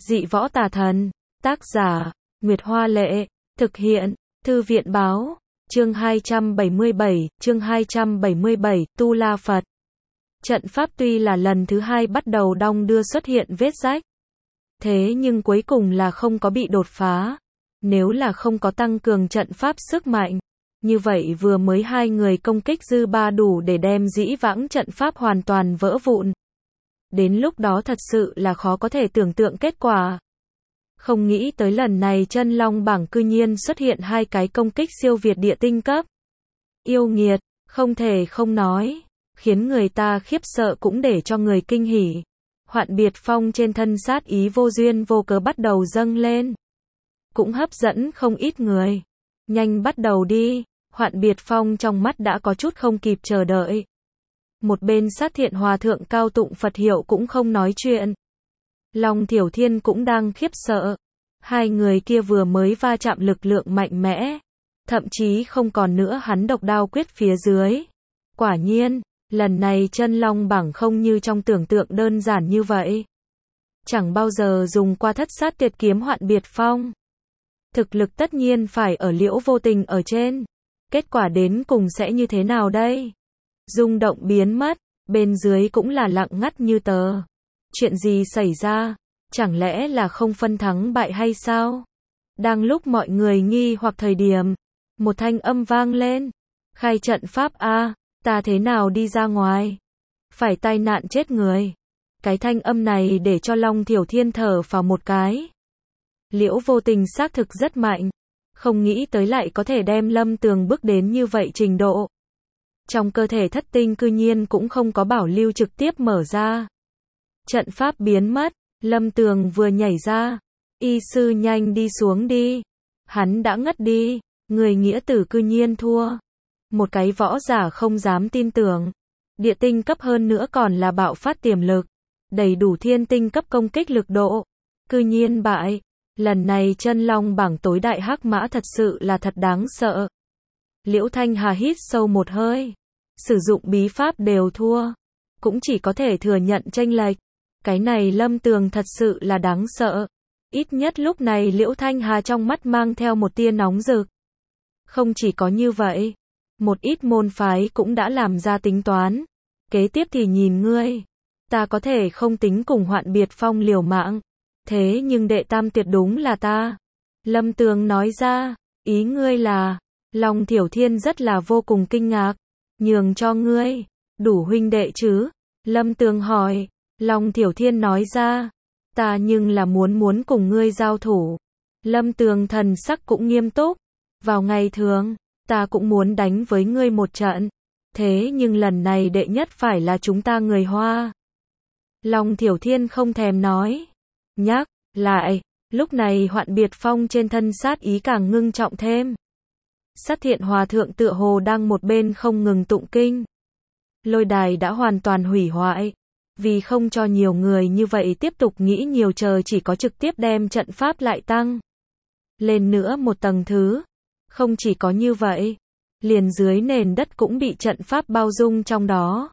Dị võ tà thần. Tác giả, Nguyệt Hoa Lệ. Thực hiện, Thư viện Báo. Chương 277, chương 277, Tu La Phật. Trận pháp tuy là lần thứ hai bắt đầu đong đưa xuất hiện vết rách. Thế nhưng cuối cùng là không có bị đột phá. Nếu là không có tăng cường trận pháp sức mạnh, như vậy vừa mới hai người công kích dư ba đủ để đem dĩ vãng trận pháp hoàn toàn vỡ vụn. Đến lúc đó thật sự là khó có thể tưởng tượng kết quả. Không nghĩ tới lần này chân long bảng cư nhiên xuất hiện hai cái công kích siêu việt địa tinh cấp. Yêu nghiệt, không thể không nói, khiến người ta khiếp sợ cũng để cho người kinh hỉ. Hoạn Biệt Phong trên thân sát ý vô duyên vô cớ bắt đầu dâng lên. Cũng hấp dẫn không ít người. Nhanh bắt đầu đi, Hoạn Biệt Phong trong mắt đã có chút không kịp chờ đợi. Một bên Sát Thiện Hòa Thượng cao tụng Phật hiệu cũng không nói chuyện. Long Thiểu Thiên cũng đang khiếp sợ. Hai người kia vừa mới va chạm lực lượng mạnh mẽ. Thậm chí không còn nữa hắn độc đao quyết phía dưới. Quả nhiên, lần này chân long bảng không như trong tưởng tượng đơn giản như vậy. Chẳng bao giờ dùng qua thất sát tuyệt kiếm Hoạn Biệt Phong. Thực lực tất nhiên phải ở Liễu Vô Tình ở trên. Kết quả đến cùng sẽ như thế nào đây? Rung động biến mất, bên dưới cũng là lặng ngắt như tờ. Chuyện gì xảy ra? Chẳng lẽ là không phân thắng bại hay sao? Đang lúc mọi người nghi hoặc thời điểm, một thanh âm vang lên. Khai trận pháp a, ta thế nào đi ra ngoài? Phải tai nạn chết người. Cái thanh âm này để cho Long Thiểu Thiên thở phào một cái. Liễu Vô Tình xác thực rất mạnh. Không nghĩ tới lại có thể đem Lâm Tường bước đến như vậy trình độ. Trong cơ thể thất tinh cư nhiên cũng không có bảo lưu trực tiếp mở ra. Trận pháp biến mất, Lâm Tường vừa nhảy ra. Y sư nhanh đi xuống đi. Hắn đã ngất đi, người nghĩa tử cư nhiên thua. Một cái võ giả không dám tin tưởng. Địa tinh cấp hơn nữa còn là bạo phát tiềm lực. Đầy đủ thiên tinh cấp công kích lực độ. Cư nhiên bại. Lần này chân long bảng tối đại hắc mã thật sự là thật đáng sợ. Liễu Thanh Hà hít sâu một hơi. Sử dụng bí pháp đều thua. Cũng chỉ có thể thừa nhận chênh lệch. Cái này Lâm Tường thật sự là đáng sợ. Ít nhất lúc này Liễu Thanh Hà trong mắt mang theo một tia nóng rực. Không chỉ có như vậy. Một ít môn phái cũng đã làm ra tính toán. Kế tiếp thì nhìn ngươi. Ta có thể không tính cùng Hoạn Biệt Phong liều mạng. Thế nhưng đệ tam tuyệt đúng là ta. Lâm Tường nói ra. Ý ngươi là. Long Thiểu Thiên rất là vô cùng kinh ngạc. Nhường cho ngươi. Đủ huynh đệ chứ? Lâm Tường hỏi. Long Thiểu Thiên nói ra. Ta nhưng là muốn cùng ngươi giao thủ. Lâm Tường thần sắc cũng nghiêm túc. Vào ngày thường, ta cũng muốn đánh với ngươi một trận. Thế nhưng lần này đệ nhất phải là chúng ta người Hoa. Long Thiểu Thiên không thèm nói. Nhắc lại, lúc này Hoạn Biệt Phong trên thân sát ý càng ngưng trọng thêm. Sát Thiện Hòa Thượng tựa hồ đang một bên không ngừng tụng kinh. Lôi đài đã hoàn toàn hủy hoại. Vì không cho nhiều người như vậy tiếp tục nghĩ nhiều chờ chỉ có trực tiếp đem trận pháp lại tăng lên nữa một tầng thứ. Không chỉ có như vậy, liền dưới nền đất cũng bị trận pháp bao dung trong đó.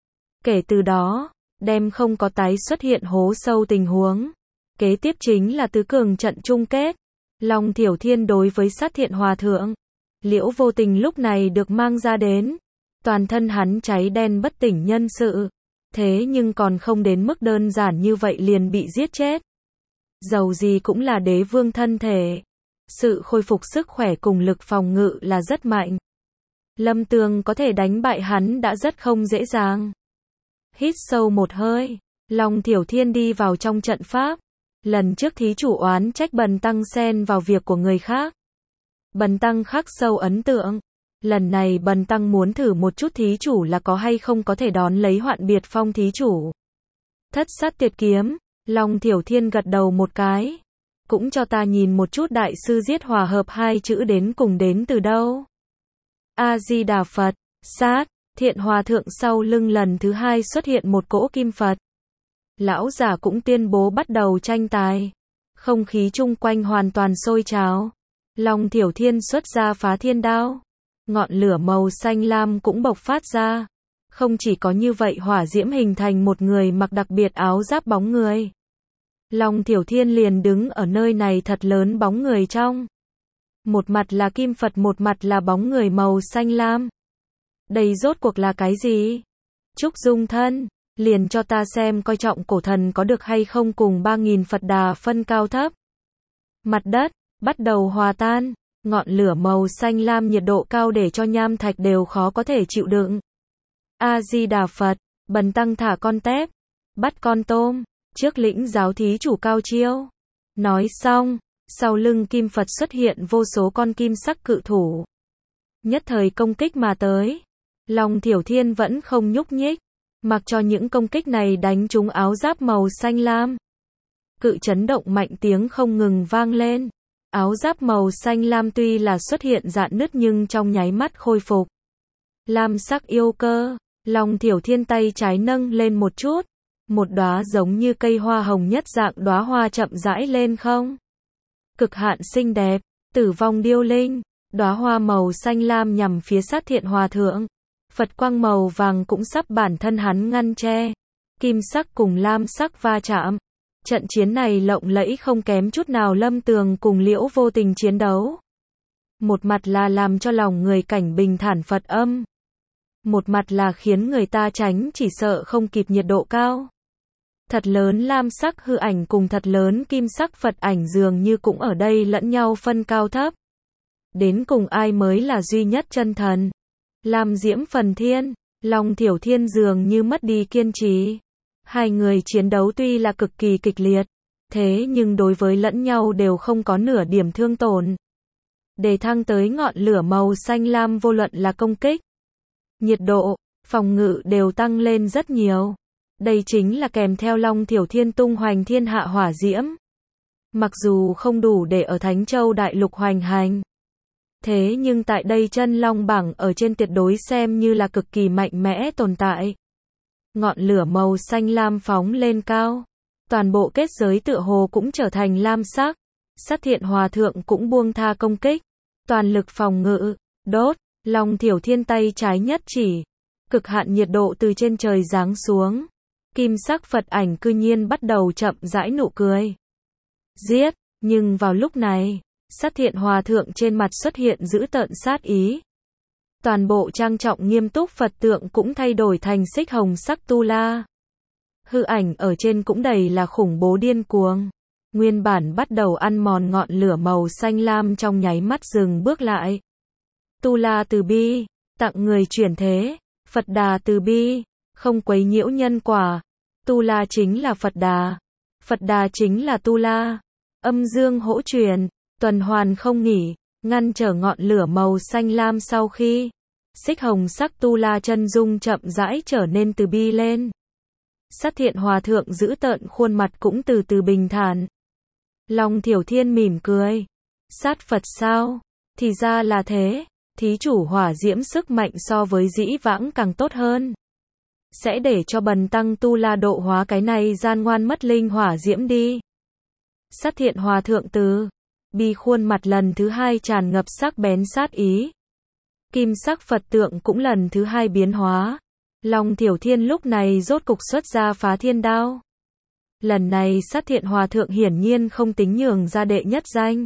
Kể từ đó, đem không có tái xuất hiện hố sâu tình huống. Kế tiếp chính là tứ cường trận chung kết. Long Thiểu Thiên đối với Sát Thiện Hòa Thượng. Liễu Vô Tình lúc này được mang ra đến. Toàn thân hắn cháy đen bất tỉnh nhân sự. Thế nhưng còn không đến mức đơn giản như vậy liền bị giết chết. Dầu gì cũng là đế vương thân thể. Sự khôi phục sức khỏe cùng lực phòng ngự là rất mạnh. Lâm Tường có thể đánh bại hắn đã rất không dễ dàng. Hít sâu một hơi. Long Thiểu Thiên đi vào trong trận pháp. Lần trước thí chủ oán trách Bần Tăng xen vào việc của người khác. Bần Tăng khắc sâu ấn tượng. Lần này Bần Tăng muốn thử một chút thí chủ là có hay không có thể đón lấy Hoạn Biệt Phong thí chủ. Thất sát tuyệt kiếm. Long Thiểu Thiên gật đầu một cái. Cũng cho ta nhìn một chút đại sư giết hòa hợp hai chữ đến cùng đến từ đâu. A-di-đà Phật. Sát Thiện Hòa Thượng sau lưng lần thứ hai xuất hiện một cỗ kim Phật. Lão giả cũng tuyên bố bắt đầu tranh tài. Không khí chung quanh hoàn toàn sôi trào. Long Thiểu Thiên xuất ra phá thiên đao. Ngọn lửa màu xanh lam cũng bộc phát ra. Không chỉ có như vậy hỏa diễm hình thành một người mặc đặc biệt áo giáp bóng người. Long Thiểu Thiên liền đứng ở nơi này thật lớn bóng người trong. Một mặt là kim Phật, một mặt là bóng người màu xanh lam. Đây rốt cuộc là cái gì? Trúc Dung thân, liền cho ta xem coi trọng cổ thần có được hay không cùng 3.000 Phật Đà phân cao thấp. Mặt đất bắt đầu hòa tan, ngọn lửa màu xanh lam nhiệt độ cao để cho nham thạch đều khó có thể chịu đựng. A Di Đà Phật, bần tăng thả con tép, bắt con tôm, trước lĩnh giáo thí chủ cao chiêu. Nói xong, sau lưng kim Phật xuất hiện vô số con kim sắc cự thủ. Nhất thời công kích mà tới. Long Thiểu Thiên vẫn không nhúc nhích, mặc cho những công kích này đánh trúng áo giáp màu xanh lam. Cự chấn động mạnh, tiếng không ngừng vang lên. Áo giáp màu xanh lam tuy là xuất hiện rạn nứt nhưng trong nháy mắt khôi phục. Lam sắc yêu cơ, Long Thiểu Thiên tay trái nâng lên một chút, một đóa giống như cây hoa hồng nhất dạng đóa hoa chậm rãi lên không. Cực hạn xinh đẹp, tử vong điêu linh, đóa hoa màu xanh lam nhằm phía Sát Thiện Hòa Thượng. Phật quang màu vàng cũng sắp bản thân hắn ngăn che. Kim sắc cùng lam sắc va chạm. Trận chiến này lộng lẫy không kém chút nào Lâm Tường cùng Liễu Vô Tình chiến đấu. Một mặt là làm cho lòng người cảnh bình thản Phật âm. Một mặt là khiến người ta tránh chỉ sợ không kịp nhiệt độ cao. Thật lớn lam sắc hư ảnh cùng thật lớn kim sắc Phật ảnh dường như cũng ở đây lẫn nhau phân cao thấp. Đến cùng ai mới là duy nhất chân thần? Lam Diễm Phần Thiên, Long Thiểu Thiên dường như mất đi kiên trì. Hai người chiến đấu tuy là cực kỳ kịch liệt, thế nhưng đối với lẫn nhau đều không có nửa điểm thương tổn. Để thăng tới ngọn lửa màu xanh lam vô luận là công kích, nhiệt độ, phòng ngự đều tăng lên rất nhiều. Đây chính là kèm theo Long Thiểu Thiên tung hoành thiên hạ hỏa diễm. Mặc dù không đủ để ở Thánh Châu Đại Lục hoành hành, thế nhưng tại đây chân long bảng ở trên tuyệt đối xem như là cực kỳ mạnh mẽ tồn tại. Ngọn lửa màu xanh lam phóng lên cao. Toàn bộ kết giới tựa hồ cũng trở thành lam sắc. Sát Thiện Hòa Thượng cũng buông tha công kích. Toàn lực phòng ngự, đốt, Long Thiểu Thiên tay trái nhất chỉ. Cực hạn nhiệt độ từ trên trời giáng xuống. Kim sắc Phật ảnh cư nhiên bắt đầu chậm rãi nụ cười. Giết, nhưng vào lúc này, Sát Thiện Hòa Thượng trên mặt xuất hiện dữ tợn sát ý. Toàn bộ trang trọng nghiêm túc Phật tượng cũng thay đổi thành xích hồng sắc tu la. Hư ảnh ở trên cũng đầy là khủng bố điên cuồng. Nguyên bản bắt đầu ăn mòn ngọn lửa màu xanh lam trong nháy mắt dừng bước lại. Tu la từ bi, tặng người chuyển thế. Phật Đà từ bi, không quấy nhiễu nhân quả. Tu la chính là Phật Đà. Phật Đà chính là tu la. Âm dương hỗ truyền, tuần hoàn không nghỉ, ngăn trở ngọn lửa màu xanh lam sau khi xích hồng sắc tu la chân dung chậm rãi trở nên từ bi lên. Sát Thiện Hòa Thượng giữ tợn khuôn mặt cũng từ từ bình thản. Long Thiểu Thiên mỉm cười. Sát Phật sao? Thì ra là thế. Thí chủ hỏa diễm sức mạnh so với dĩ vãng càng tốt hơn. Sẽ để cho bần tăng tu la độ hóa cái này gian ngoan mất linh hỏa diễm đi. Sát Thiện Hòa Thượng từ bi khuôn mặt lần thứ hai tràn ngập sắc bén sát ý. Kim sắc Phật tượng cũng lần thứ hai biến hóa. Long Thiểu Thiên lúc này rốt cục xuất ra Phá Thiên Đao. Lần này Sát Thiện Hòa Thượng hiển nhiên không tính nhường ra đệ nhất danh.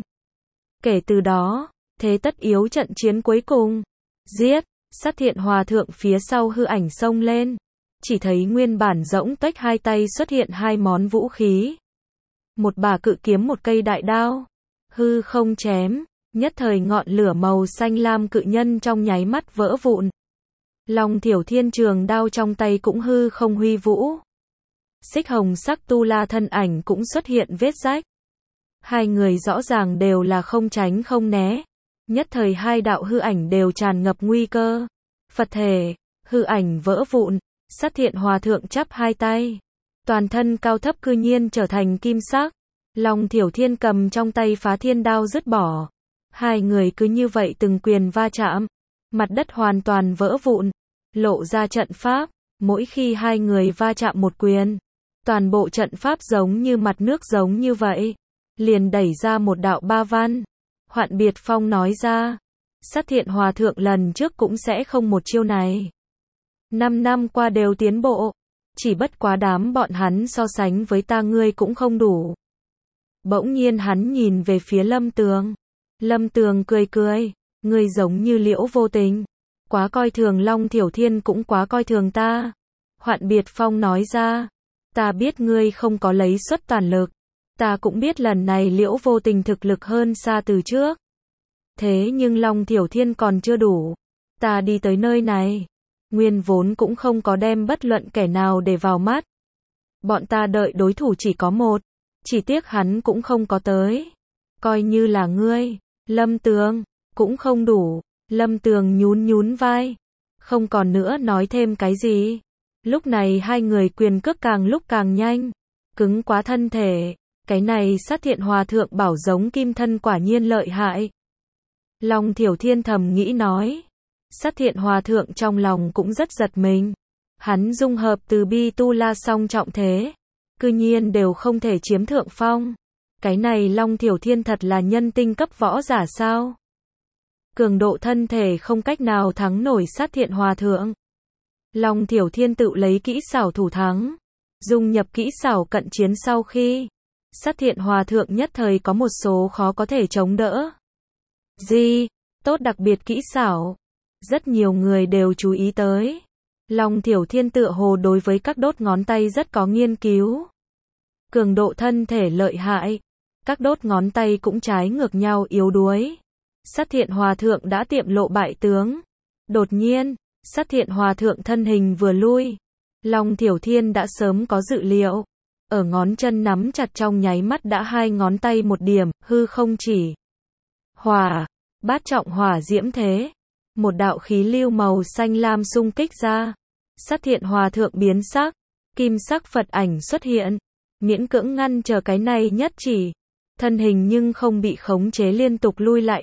Kể từ đó, thế tất yếu trận chiến cuối cùng. Giết, Sát Thiện Hòa Thượng phía sau hư ảnh xông lên. Chỉ thấy nguyên bản rỗng tuếch hai tay xuất hiện hai món vũ khí. Một bả cự kiếm, một cây đại đao. Hư không chém, nhất thời ngọn lửa màu xanh lam cự nhân trong nháy mắt vỡ vụn. Long Thiểu Thiên trường đao trong tay cũng hư không huy vũ. Xích hồng sắc tu la thân ảnh cũng xuất hiện vết rách. Hai người rõ ràng đều là không tránh không né. Nhất thời hai đạo hư ảnh đều tràn ngập nguy cơ. Phật thể, hư ảnh vỡ vụn, Sát Thiện Hòa Thượng chắp hai tay. Toàn thân cao thấp cư nhiên trở thành kim sắc. Long Thiểu Thiên cầm trong tay Phá Thiên Đao dứt bỏ. Hai người cứ như vậy từng quyền va chạm. Mặt đất hoàn toàn vỡ vụn. Lộ ra trận pháp. Mỗi khi hai người va chạm một quyền, toàn bộ trận pháp giống như mặt nước giống như vậy. Liền đẩy ra một đạo ba văn. Hoạn Biệt Phong nói ra. Sát Thiện Hòa Thượng lần trước cũng sẽ không một chiêu này. 5 năm qua đều tiến bộ. chỉ bất quá đám bọn hắn so sánh với ta ngươi cũng không đủ. Bỗng nhiên hắn nhìn về phía Lâm Tường. Lâm Tường cười cười, ngươi giống như Liễu Vô Tình, quá coi thường Long Thiểu Thiên cũng quá coi thường ta. Hoạn Biệt Phong nói ra, ta biết ngươi không có lấy suất toàn lực, ta cũng biết lần này Liễu Vô Tình thực lực hơn xa từ trước. Thế nhưng Long Thiểu Thiên còn chưa đủ, ta đi tới nơi này, nguyên vốn cũng không có đem bất luận kẻ nào để vào mắt. Bọn ta đợi đối thủ chỉ có một, chỉ tiếc hắn cũng không có tới. Coi như là ngươi, Lâm Tường, cũng không đủ. Lâm Tường nhún nhún vai, không còn nữa nói thêm cái gì. Lúc này hai người quyền cước càng lúc càng nhanh, cứng quá thân thể. Cái này Sát Thiện Hòa Thượng bảo giống kim thân quả nhiên lợi hại. Long Thiểu Thiên thầm nghĩ nói. Sát Thiện Hòa Thượng trong lòng cũng rất giật mình. Hắn dung hợp từ bi tu la song trọng thế, cư nhiên đều không thể chiếm thượng phong. Cái này Long Thiểu Thiên thật là nhân tinh cấp võ giả sao? Cường độ thân thể không cách nào thắng nổi Sát Thiện Hòa Thượng. Long Thiểu Thiên tự lấy kỹ xảo thủ thắng, dung nhập kỹ xảo cận chiến sau khi Sát Thiện Hòa Thượng nhất thời có một số khó có thể chống đỡ. Gì? Tốt đặc biệt kỹ xảo. Rất nhiều người đều chú ý tới. Long Thiểu Thiên tựa hồ đối với các đốt ngón tay rất có nghiên cứu. Cường độ thân thể lợi hại, các đốt ngón tay cũng trái ngược nhau yếu đuối. Sát Thiện Hòa Thượng đã tiệm lộ bại tướng. Đột nhiên, Sát Thiện Hòa Thượng thân hình vừa lui. Long Thiểu Thiên đã sớm có dự liệu. Ở ngón chân nắm chặt trong nháy mắt đã hai ngón tay một điểm, hư không chỉ. Hỏa, bát trọng hỏa diễm thế. Một đạo khí lưu màu xanh lam xung kích ra. Sát Thiện Hòa Thượng biến sắc, kim sắc Phật ảnh xuất hiện, miễn cưỡng ngăn chờ cái này nhất chỉ. Thân hình nhưng không bị khống chế liên tục lui lại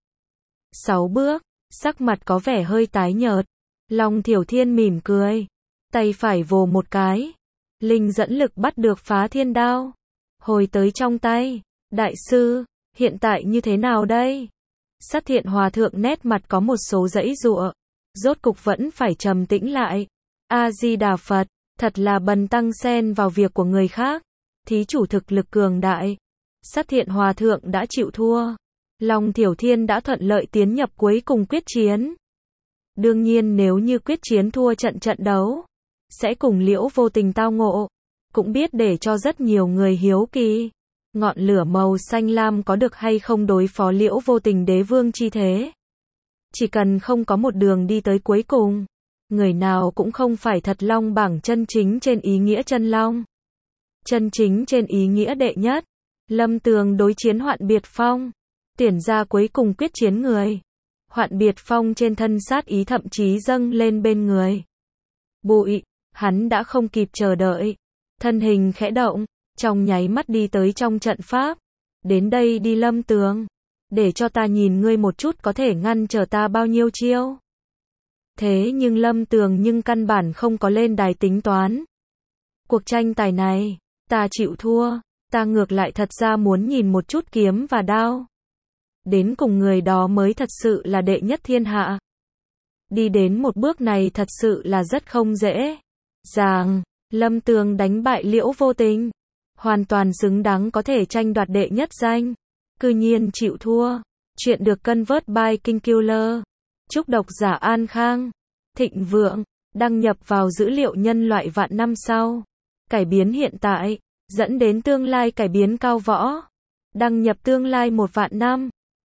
5-6 bước, sắc mặt có vẻ hơi tái nhợt. Long Thiểu Thiên mỉm cười, tay phải vồ một cái, linh dẫn lực bắt được Phá Thiên Đao, hồi tới trong tay. Đại sư, hiện tại như thế nào đây? Sát Thiện Hòa Thượng nét mặt có một số giãy giụa, rốt cục vẫn phải trầm tĩnh lại. A Di Đà Phật, thật là bần tăng xen vào việc của người khác. Thí chủ thực lực cường đại. Sát Thiện Hòa Thượng đã chịu thua. Long Thiểu Thiên đã thuận lợi tiến nhập cuối cùng quyết chiến. Đương nhiên nếu như quyết chiến thua trận đấu, sẽ cùng Liễu Vô Tình tao ngộ. Cũng biết để cho rất nhiều người hiếu kỳ. Ngọn lửa màu xanh lam có được hay không đối phó Liễu Vô Tình đế vương chi thế. Chỉ cần không có một đường đi tới cuối cùng, người nào cũng không phải thật long bảng chân chính trên ý nghĩa chân long. Chân chính trên ý nghĩa đệ nhất. Lâm Tường đối chiến Hoạn Biệt Phong, tuyển ra cuối cùng quyết chiến người. Hoạn Biệt Phong trên thân sát ý thậm chí dâng lên bên người. Bụi, hắn đã không kịp chờ đợi, thân hình khẽ động, trong nháy mắt đi tới trong trận pháp. Đến đây đi Lâm Tường, để cho ta nhìn ngươi một chút có thể ngăn trở ta bao nhiêu chiêu. Thế nhưng Lâm Tường nhưng căn bản không có lên đài tính toán. Cuộc tranh tài này, ta chịu thua, ta ngược lại thật ra muốn nhìn một chút kiếm và đao. Đến cùng người đó mới thật sự là đệ nhất thiên hạ. Đi đến một bước này thật sự là rất không dễ dàng. Lâm Tường đánh bại Liễu Vô Tình, hoàn toàn xứng đáng có thể tranh đoạt đệ nhất danh. Cư nhiên chịu thua. Chuyện được convert by King Killer. Chúc độc giả an khang, thịnh vượng, đăng nhập vào dữ liệu nhân loại vạn năm sau. Cải biến hiện tại, dẫn đến tương lai cải biến cao võ. Đăng nhập tương lai 1 vạn năm.